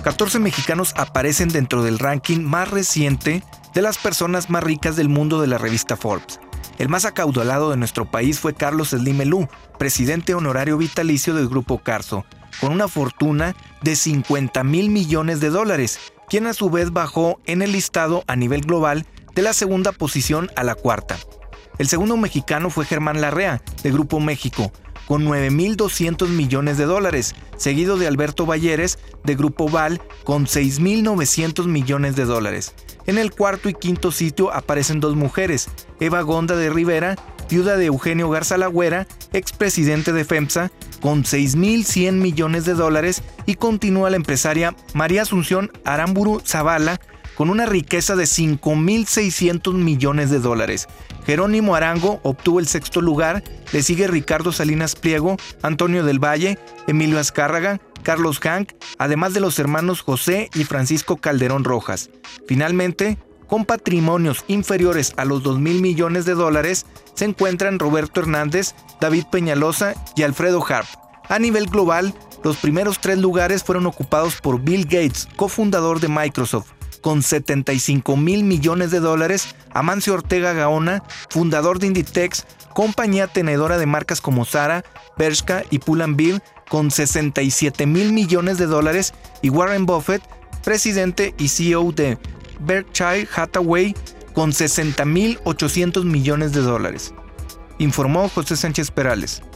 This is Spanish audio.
14 mexicanos aparecen dentro del ranking más reciente de las personas más ricas del mundo de la revista Forbes. El más acaudalado de nuestro país fue Carlos Slim Elú, presidente honorario vitalicio del Grupo Carso, con una fortuna de 50,000 millones de dólares, quien a su vez bajó en el listado a nivel global de la segunda posición a la cuarta. El segundo mexicano fue Germán Larrea, de Grupo México, con 9,200 millones de dólares, seguido de Alberto Balleres, de Grupo Val, con 6,900 millones de dólares. En el cuarto y quinto sitio aparecen dos mujeres, Eva Gonda de Rivera, viuda de Eugenio Garza Lagüera, expresidente de FEMSA, con 6,100 millones de dólares, y continúa la empresaria María Asunción Aramburu Zavala, con una riqueza de 5,600 millones de dólares. Jerónimo Arango obtuvo el sexto lugar, le sigue Ricardo Salinas Pliego, Antonio del Valle, Emilio Azcárraga, Carlos Hank, además de los hermanos José y Francisco Calderón Rojas. Finalmente, con patrimonios inferiores a los 2,000 millones de dólares, se encuentran Roberto Hernández, David Peñalosa y Alfredo Harp. A nivel global, los primeros 3 lugares fueron ocupados por Bill Gates, cofundador de Microsoft, con 75,000 millones de dólares, Amancio Ortega Gaona, fundador de Inditex, compañía tenedora de marcas como Zara, Bershka y Pull&Bear, con 67,000 millones de dólares, y Warren Buffett, presidente y CEO de Berkshire Hathaway, con 60,800 millones de dólares. Informó José Sánchez Perales.